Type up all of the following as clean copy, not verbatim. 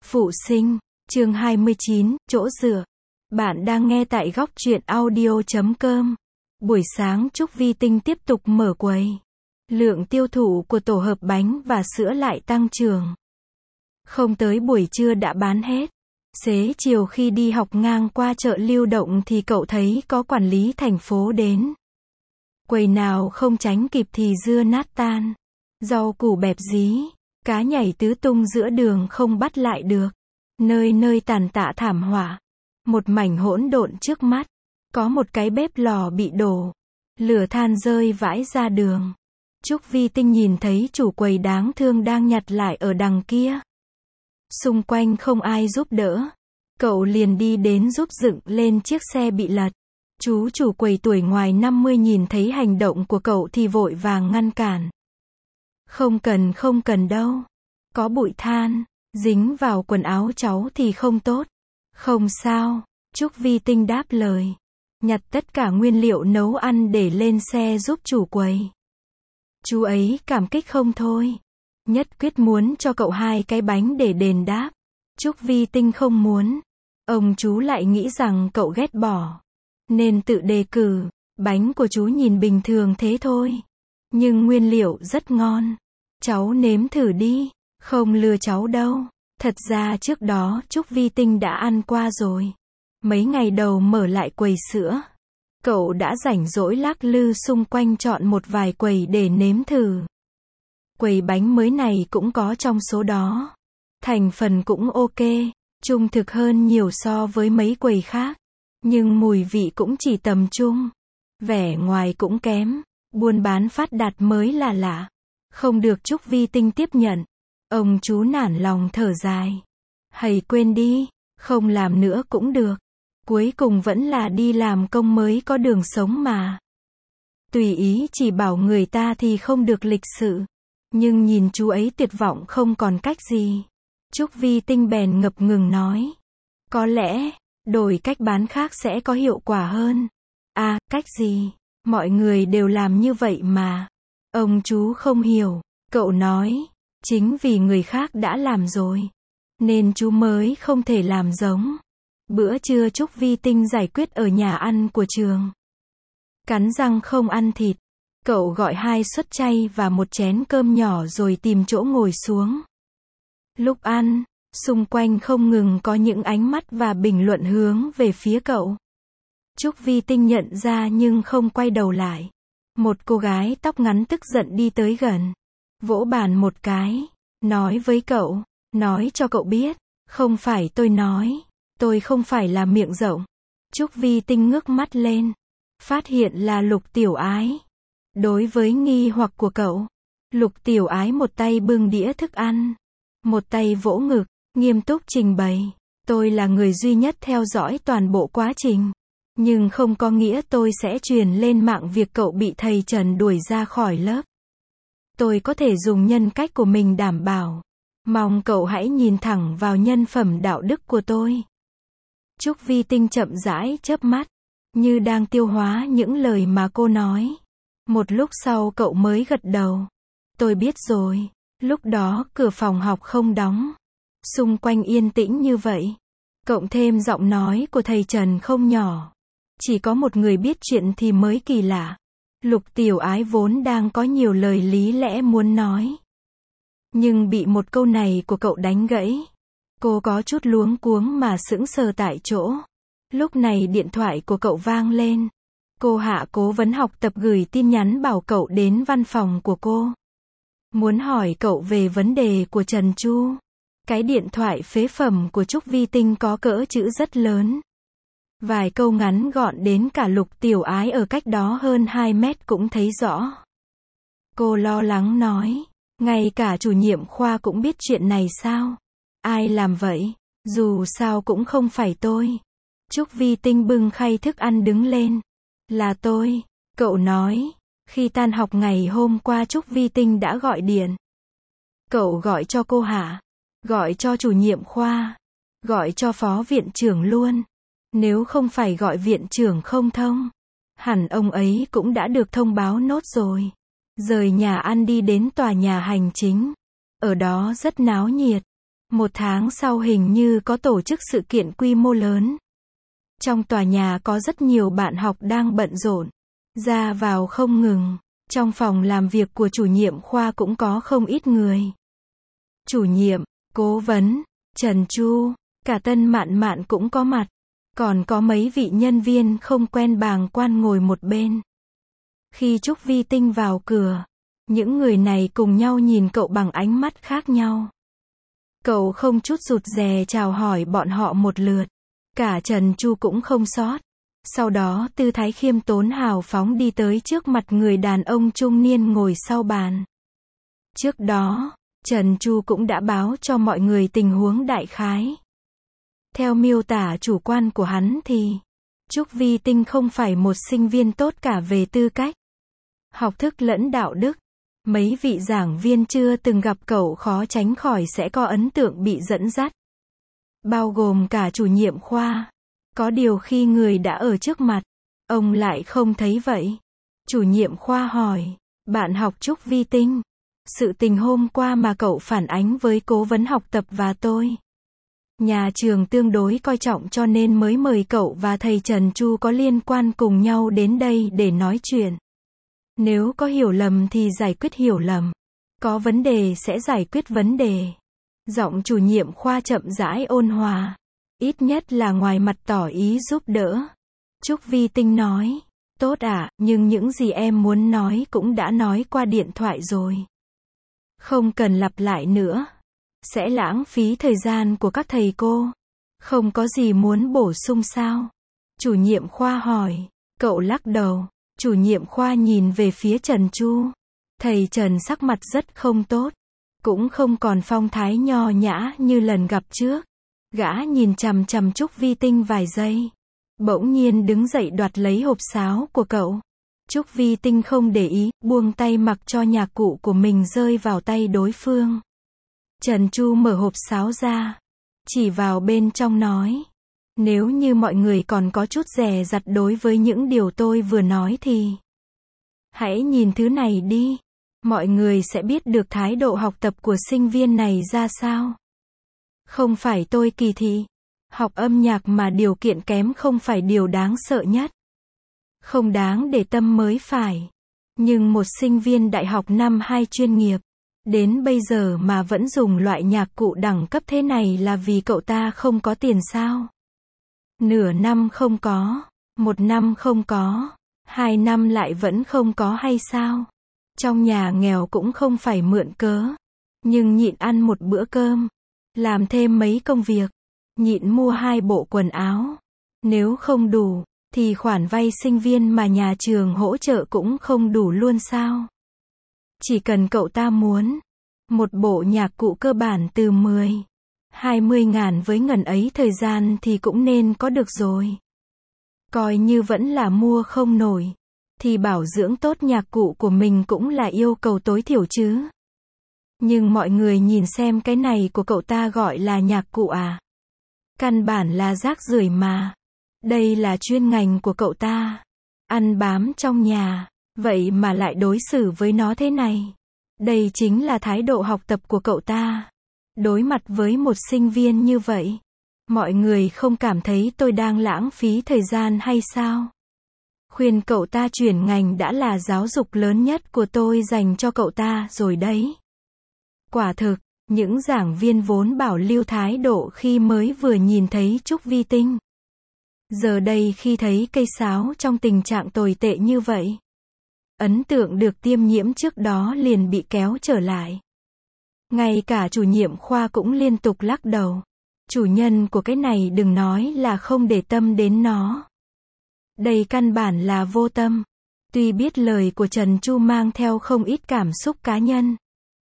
Phụ sinh, chương 29, chỗ dựa. Bạn đang nghe tại góc truyện audio.com. Buổi sáng Trúc Vi Tinh tiếp tục mở quầy. Lượng tiêu thụ của tổ hợp bánh và sữa lại tăng trưởng. Không tới buổi trưa đã bán hết. Xế chiều khi đi học ngang qua chợ lưu động thì cậu thấy có quản lý thành phố đến. Quầy nào không tránh kịp thì dưa nát tan, rau củ bẹp dí, cá nhảy tứ tung giữa đường không bắt lại được. Nơi nơi tàn tạ thảm họa. Một mảnh hỗn độn trước mắt. Có một cái bếp lò bị đổ. Lửa than rơi vãi ra đường. Trúc Vi Tinh nhìn thấy chủ quầy đáng thương đang nhặt lại ở đằng kia. Xung quanh không ai giúp đỡ. Cậu liền đi đến giúp dựng lên chiếc xe bị lật. Chú chủ quầy tuổi ngoài 50 nhìn thấy hành động của cậu thì vội vàng ngăn cản. Không cần đâu. Có bụi than dính vào quần áo cháu thì không tốt. Không sao, Trúc Vi Tinh đáp lời. Nhặt tất cả nguyên liệu nấu ăn để lên xe giúp chủ quầy. Chú ấy cảm kích không thôi. Nhất quyết muốn cho cậu 2 cái bánh để đền đáp. Trúc Vi Tinh không muốn. Ông chú lại nghĩ rằng cậu ghét bỏ. Nên tự đề cử. Bánh của chú nhìn bình thường thế thôi. Nhưng nguyên liệu rất ngon. Cháu nếm thử đi. Không lừa cháu đâu. Thật ra trước đó Trúc Vi Tinh đã ăn qua rồi. Mấy ngày đầu mở lại quầy sữa. Cậu đã rảnh rỗi lắc lư xung quanh chọn một vài quầy để nếm thử. Quầy bánh mới này cũng có trong số đó. Thành phần cũng ok, trung thực hơn nhiều so với mấy quầy khác. Nhưng mùi vị cũng chỉ tầm trung. Vẻ ngoài cũng kém. Buôn bán phát đạt mới là lạ. Không được Trúc Vi Tinh tiếp nhận. Ông chú nản lòng thở dài. Hầy quên đi, không làm nữa cũng được. Cuối cùng vẫn là đi làm công mới có đường sống mà. Tùy ý chỉ bảo người ta thì không được lịch sự. Nhưng nhìn chú ấy tuyệt vọng không còn cách gì. Trúc Vi Tinh bèn ngập ngừng nói. Có lẽ, đổi cách bán khác sẽ có hiệu quả hơn. À, cách gì? Mọi người đều làm như vậy mà. Ông chú không hiểu. Cậu nói. Chính vì người khác đã làm rồi. Nên chú mới không thể làm giống. Bữa trưa Trúc Vi Tinh giải quyết ở nhà ăn của trường. Cắn răng không ăn thịt. Cậu gọi 2 suất chay và một chén cơm nhỏ rồi tìm chỗ ngồi xuống. Lúc ăn, xung quanh không ngừng có những ánh mắt và bình luận hướng về phía cậu. Trúc Vi Tinh nhận ra nhưng không quay đầu lại. Một cô gái tóc ngắn tức giận đi tới gần. Vỗ bàn một cái. Nói với cậu. Nói cho cậu biết. Không phải tôi nói. Tôi không phải là miệng rộng. Trúc Vi Tinh ngước mắt lên. Phát hiện là Lục Tiểu Ái. Đối với nghi hoặc của cậu, Lục Tiểu Ái một tay bưng đĩa thức ăn. Một tay vỗ ngực. Nghiêm túc trình bày. Tôi là người duy nhất theo dõi toàn bộ quá trình. Nhưng không có nghĩa tôi sẽ truyền lên mạng việc cậu bị thầy Trần đuổi ra khỏi lớp. Tôi có thể dùng nhân cách của mình đảm bảo. Mong cậu hãy nhìn thẳng vào nhân phẩm đạo đức của tôi. Trúc Vi Tinh chậm rãi chớp mắt, như đang tiêu hóa những lời mà cô nói. Một lúc sau cậu mới gật đầu. Tôi biết rồi. Lúc đó cửa phòng học không đóng. Xung quanh yên tĩnh như vậy. Cộng thêm giọng nói của thầy Trần không nhỏ. Chỉ có một người biết chuyện thì mới kỳ lạ. Lục Tiểu Ái vốn đang có nhiều lời lý lẽ muốn nói. Nhưng bị một câu này của cậu đánh gãy. Cô có chút luống cuống mà sững sờ tại chỗ. Lúc này điện thoại của cậu vang lên. Cô Hạ cố vấn học tập gửi tin nhắn bảo cậu đến văn phòng của cô. Muốn hỏi cậu về vấn đề của Trần Chu. Cái điện thoại phế phẩm của Trúc Vi Tinh có cỡ chữ rất lớn. Vài câu ngắn gọn đến cả Lục Tiểu Ái ở cách đó hơn 2 mét cũng thấy rõ. Cô lo lắng nói. Ngay cả chủ nhiệm khoa cũng biết chuyện này sao? Ai làm vậy? Dù sao cũng không phải tôi. Trúc Vi Tinh bưng khay thức ăn đứng lên. Là tôi. Cậu nói. Khi tan học ngày hôm qua Trúc Vi Tinh đã gọi điện. Cậu gọi cho cô Hạ. Gọi cho chủ nhiệm khoa. Gọi cho phó viện trưởng luôn. Nếu không phải gọi viện trưởng không thông. Hẳn ông ấy cũng đã được thông báo nốt rồi. Rời nhà ăn đi đến tòa nhà hành chính. Ở đó rất náo nhiệt. Một tháng sau hình như có tổ chức sự kiện quy mô lớn. Trong tòa nhà có rất nhiều bạn học đang bận rộn, ra vào không ngừng. Trong phòng làm việc của chủ nhiệm khoa cũng có không ít người. Chủ nhiệm, cố vấn, Trần Chu, cả Tân Mạn Mạn cũng có mặt. Còn có mấy vị nhân viên không quen bàng quan ngồi một bên. Khi Trúc Vi Tinh vào cửa, những người này cùng nhau nhìn cậu bằng ánh mắt khác nhau. Cậu không chút rụt rè chào hỏi bọn họ một lượt. Cả Trần Chu cũng không sót. Sau đó tư thái khiêm tốn hào phóng đi tới trước mặt người đàn ông trung niên ngồi sau bàn. Trước đó, Trần Chu cũng đã báo cho mọi người tình huống đại khái. Theo miêu tả chủ quan của hắn thì, Trúc Vi Tinh không phải một sinh viên tốt cả về tư cách, học thức lẫn đạo đức. Mấy vị giảng viên chưa từng gặp cậu khó tránh khỏi sẽ có ấn tượng bị dẫn dắt. Bao gồm cả chủ nhiệm khoa. Có điều khi người đã ở trước mặt, ông lại không thấy vậy. Chủ nhiệm khoa hỏi, bạn học Trúc Vi Tinh, sự tình hôm qua mà cậu phản ánh với cố vấn học tập và tôi. Nhà trường tương đối coi trọng cho nên mới mời cậu và thầy Trần Chu có liên quan cùng nhau đến đây để nói chuyện. Nếu có hiểu lầm thì giải quyết hiểu lầm. Có vấn đề sẽ giải quyết vấn đề. Giọng chủ nhiệm khoa chậm rãi ôn hòa. Ít nhất là ngoài mặt tỏ ý giúp đỡ. Trúc Vi Tinh nói, tốt ạ, nhưng những gì em muốn nói cũng đã nói qua điện thoại rồi. Không cần lặp lại nữa. Sẽ lãng phí thời gian của các thầy cô. Không có gì muốn bổ sung sao? Chủ nhiệm khoa hỏi. Cậu lắc đầu. Chủ nhiệm khoa nhìn về phía Trần Chu. Thầy Trần sắc mặt rất không tốt. Cũng không còn phong thái nho nhã như lần gặp trước. Gã nhìn chằm chằm Trúc Vi Tinh vài giây. Bỗng nhiên đứng dậy đoạt lấy hộp sáo của cậu. Trúc Vi Tinh không để ý, buông tay mặc cho nhạc cụ của mình rơi vào tay đối phương. Trần Chu mở hộp sáo ra. Chỉ vào bên trong nói. Nếu như mọi người còn có chút dè dặt đối với những điều tôi vừa nói thì hãy nhìn thứ này đi. Mọi người sẽ biết được thái độ học tập của sinh viên này ra sao. Không phải tôi kỳ thị. Học âm nhạc mà điều kiện kém không phải điều đáng sợ nhất. Không đáng để tâm mới phải. Nhưng một sinh viên đại học năm 2 chuyên nghiệp, đến bây giờ mà vẫn dùng loại nhạc cụ đẳng cấp thế này là vì cậu ta không có tiền sao? Nửa năm không có, 1 năm không có, 2 năm lại vẫn không có hay sao? Trong nhà nghèo cũng không phải mượn cớ. Nhưng nhịn ăn một bữa cơm, làm thêm mấy công việc, nhịn mua 2 bộ quần áo. Nếu không đủ, thì khoản vay sinh viên mà nhà trường hỗ trợ cũng không đủ luôn sao? Chỉ cần cậu ta muốn, một bộ nhạc cụ cơ bản từ 10, 20 ngàn với ngần ấy thời gian thì cũng nên có được rồi. Coi như vẫn là mua không nổi, thì bảo dưỡng tốt nhạc cụ của mình cũng là yêu cầu tối thiểu chứ. Nhưng mọi người nhìn xem cái này của cậu ta gọi là nhạc cụ à? Căn bản là rác rưởi mà. Đây là chuyên ngành của cậu ta. Ăn bám trong nhà, vậy mà lại đối xử với nó thế này. Đây chính là thái độ học tập của cậu ta. Đối mặt với một sinh viên như vậy, mọi người không cảm thấy tôi đang lãng phí thời gian hay sao? Khuyên cậu ta chuyển ngành đã là giáo dục lớn nhất của tôi dành cho cậu ta rồi đấy. Quả thực, những giảng viên vốn bảo lưu thái độ khi mới vừa nhìn thấy Trúc Vi Tinh. Giờ đây khi thấy cây sáo trong tình trạng tồi tệ như vậy, ấn tượng được tiêm nhiễm trước đó liền bị kéo trở lại. Ngay cả chủ nhiệm khoa cũng liên tục lắc đầu. Chủ nhân của cái này đừng nói là không để tâm đến nó. Đây căn bản là vô tâm. Tuy biết lời của Trần Chu mang theo không ít cảm xúc cá nhân.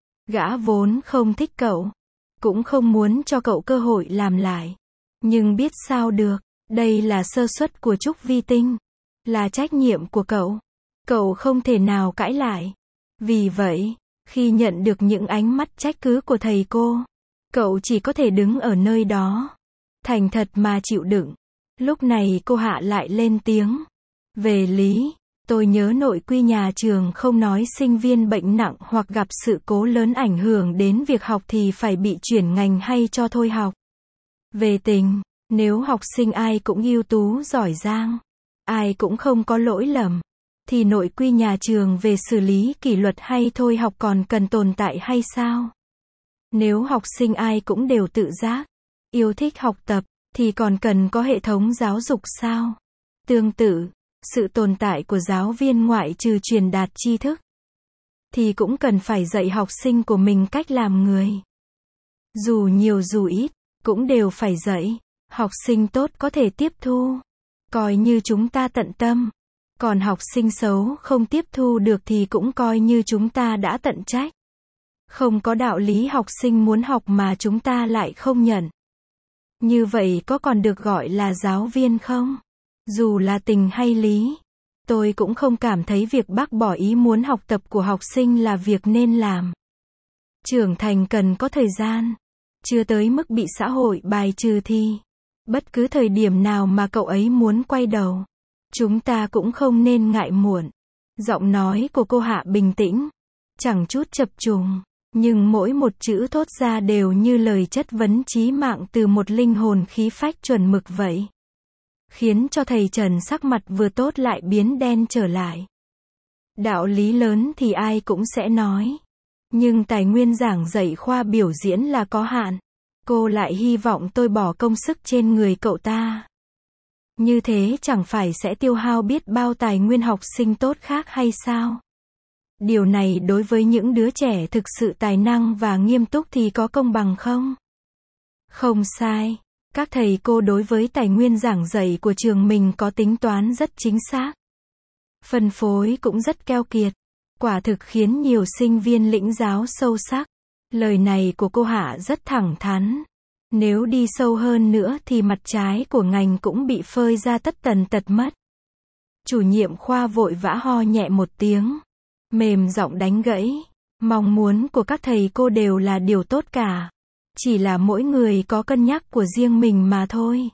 Gã vốn không thích cậu, cũng không muốn cho cậu cơ hội làm lại. Nhưng biết sao được, đây là sơ suất của Trúc Vi Tinh. Là trách nhiệm của cậu. Cậu không thể nào cãi lại. Vì vậy, khi nhận được những ánh mắt trách cứ của thầy cô, cậu chỉ có thể đứng ở nơi đó, thành thật mà chịu đựng. Lúc này cô Hạ lại lên tiếng. Về lý, Tôi nhớ nội quy nhà trường không nói sinh viên bệnh nặng hoặc gặp sự cố lớn ảnh hưởng đến việc học thì phải bị chuyển ngành hay cho thôi học. Về tình, nếu học sinh ai cũng ưu tú giỏi giang, ai cũng không có lỗi lầm, thì nội quy nhà trường về xử lý kỷ luật hay thôi học còn cần tồn tại hay sao? Nếu học sinh ai cũng đều tự giác, yêu thích học tập, thì còn cần có hệ thống giáo dục sao? Tương tự, sự tồn tại của giáo viên ngoại trừ truyền đạt tri thức, thì cũng cần phải dạy học sinh của mình cách làm người. Dù nhiều dù ít, cũng đều phải dạy. Học sinh tốt có thể tiếp thu, coi như chúng ta tận tâm. Còn học sinh xấu không tiếp thu được thì cũng coi như chúng ta đã tận trách. Không có đạo lý học sinh muốn học mà chúng ta lại không nhận. Như vậy có còn được gọi là giáo viên không? Dù là tình hay lý, tôi cũng không cảm thấy việc bác bỏ ý muốn học tập của học sinh là việc nên làm. Trưởng thành cần có thời gian, chưa tới mức bị xã hội bài trừ thì bất cứ thời điểm nào mà cậu ấy muốn quay đầu, chúng ta cũng không nên ngại muộn. Giọng nói của cô Hạ bình tĩnh, chẳng chút chập trùng, nhưng mỗi một chữ thốt ra đều như lời chất vấn chí mạng từ một linh hồn khí phách chuẩn mực vậy. Khiến cho thầy Trần sắc mặt vừa tốt lại biến đen trở lại. Đạo lý lớn thì ai cũng sẽ nói, nhưng tài nguyên giảng dạy khoa biểu diễn là có hạn. Cô lại hy vọng tôi bỏ công sức trên người cậu ta. Như thế chẳng phải sẽ tiêu hao biết bao tài nguyên học sinh tốt khác hay sao? Điều này đối với những đứa trẻ thực sự tài năng và nghiêm túc thì có công bằng không? Không sai. Các thầy cô đối với tài nguyên giảng dạy của trường mình có tính toán rất chính xác. Phân phối cũng rất keo kiệt. Quả thực khiến nhiều sinh viên lĩnh giáo sâu sắc. Lời này của cô Hạ rất thẳng thắn. Nếu đi sâu hơn nữa thì mặt trái của ngành cũng bị phơi ra tất tần tật mất. Chủ nhiệm khoa vội vã ho nhẹ một tiếng, mềm giọng đánh gãy. Mong muốn của các thầy cô đều là điều tốt cả. Chỉ là mỗi người có cân nhắc của riêng mình mà thôi.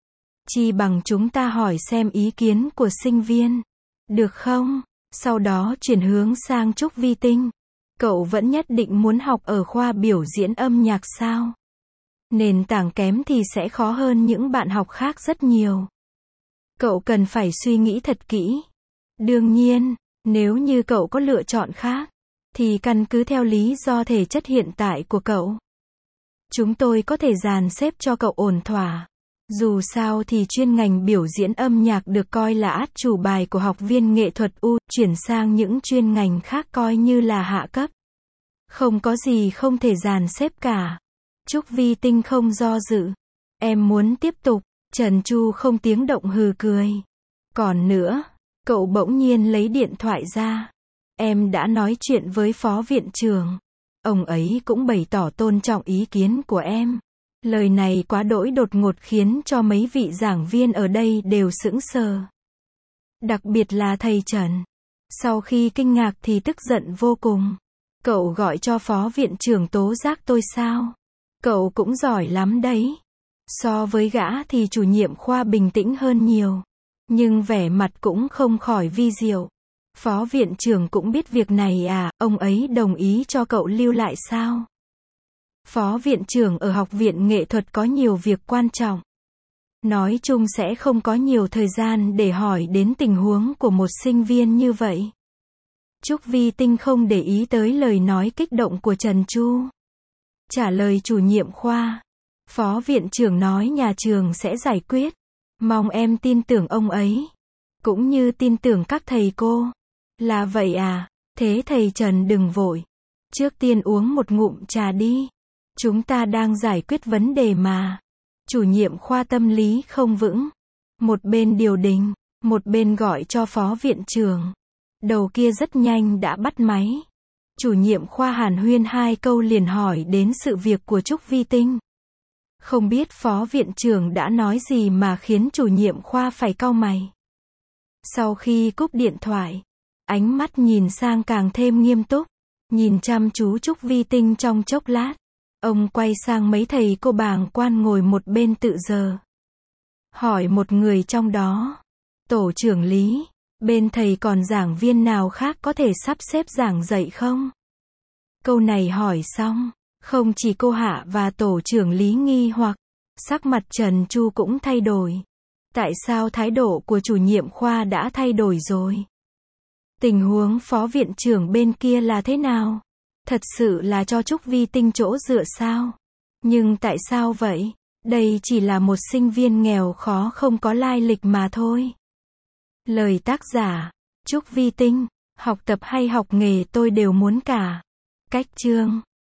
Chi bằng chúng ta hỏi xem ý kiến của sinh viên. Được không? Sau đó chuyển hướng sang Trúc Vi Tinh. Cậu vẫn nhất định muốn học ở khoa biểu diễn âm nhạc sao? Nền tảng kém thì sẽ khó hơn những bạn học khác rất nhiều. Cậu cần phải suy nghĩ thật kỹ. Đương nhiên, nếu như cậu có lựa chọn khác, thì căn cứ theo lý do thể chất hiện tại của cậu. Chúng tôi có thể dàn xếp cho cậu ổn thỏa. Dù sao thì chuyên ngành biểu diễn âm nhạc được coi là át chủ bài của học viên nghệ thuật chuyển sang những chuyên ngành khác coi như là hạ cấp. Không có gì không thể dàn xếp cả. Trúc Vi Tinh không do dự. Em muốn tiếp tục. Trần Chu không tiếng động hừ cười. Còn nữa, cậu bỗng nhiên lấy điện thoại ra. Em đã nói chuyện với phó viện trưởng. Ông ấy cũng bày tỏ tôn trọng ý kiến của em. Lời này quá đỗi đột ngột khiến cho mấy vị giảng viên ở đây đều sững sờ. Đặc biệt là thầy Trần. Sau khi kinh ngạc thì tức giận vô cùng. Cậu gọi cho phó viện trưởng tố giác tôi sao? Cậu cũng giỏi lắm đấy. So với gã thì chủ nhiệm khoa bình tĩnh hơn nhiều. Nhưng vẻ mặt cũng không khỏi vi diệu. Phó viện trưởng cũng biết việc này à, ông ấy đồng ý cho cậu lưu lại sao? Phó viện trưởng ở học viện nghệ thuật có nhiều việc quan trọng. Nói chung sẽ không có nhiều thời gian để hỏi đến tình huống của một sinh viên như vậy. Trúc Vi Tinh không để ý tới lời nói kích động của Trần Chu. Trả lời chủ nhiệm khoa. Phó viện trưởng nói nhà trường sẽ giải quyết. Mong em tin tưởng ông ấy. Cũng như tin tưởng các thầy cô. Là vậy à? Thế thầy Trần đừng vội. Trước tiên uống một ngụm trà đi. Chúng ta đang giải quyết vấn đề mà. Chủ nhiệm khoa tâm lý không vững. Một bên điều đình, một bên gọi cho phó viện trưởng. Đầu kia rất nhanh đã bắt máy. Chủ nhiệm khoa hàn huyên 2 câu liền hỏi đến sự việc của Trúc Vi Tinh. Không biết phó viện trưởng đã nói gì mà khiến chủ nhiệm khoa phải cau mày. Sau khi cúp điện thoại, ánh mắt nhìn sang càng thêm nghiêm túc. Nhìn chăm chú Trúc Vi Tinh trong chốc lát. Ông quay sang mấy thầy cô bàng quan ngồi một bên tự giờ. Hỏi một người trong đó. Tổ trưởng Lý, Bên thầy còn giảng viên nào khác có thể sắp xếp giảng dạy không? Câu này hỏi xong, không chỉ cô Hạ và tổ trưởng Lý nghi hoặc, sắc mặt Trần Chu cũng thay đổi. Tại sao thái độ của chủ nhiệm khoa đã thay đổi rồi? Tình huống phó viện trưởng bên kia là thế nào? Thật sự là cho Trúc Vi Tinh chỗ dựa sao? Nhưng tại sao vậy? Đây chỉ là một sinh viên nghèo khó không có lai lịch mà thôi. Lời tác giả, Trúc Vi Tinh, học tập hay học nghề tôi đều muốn cả. Cách chương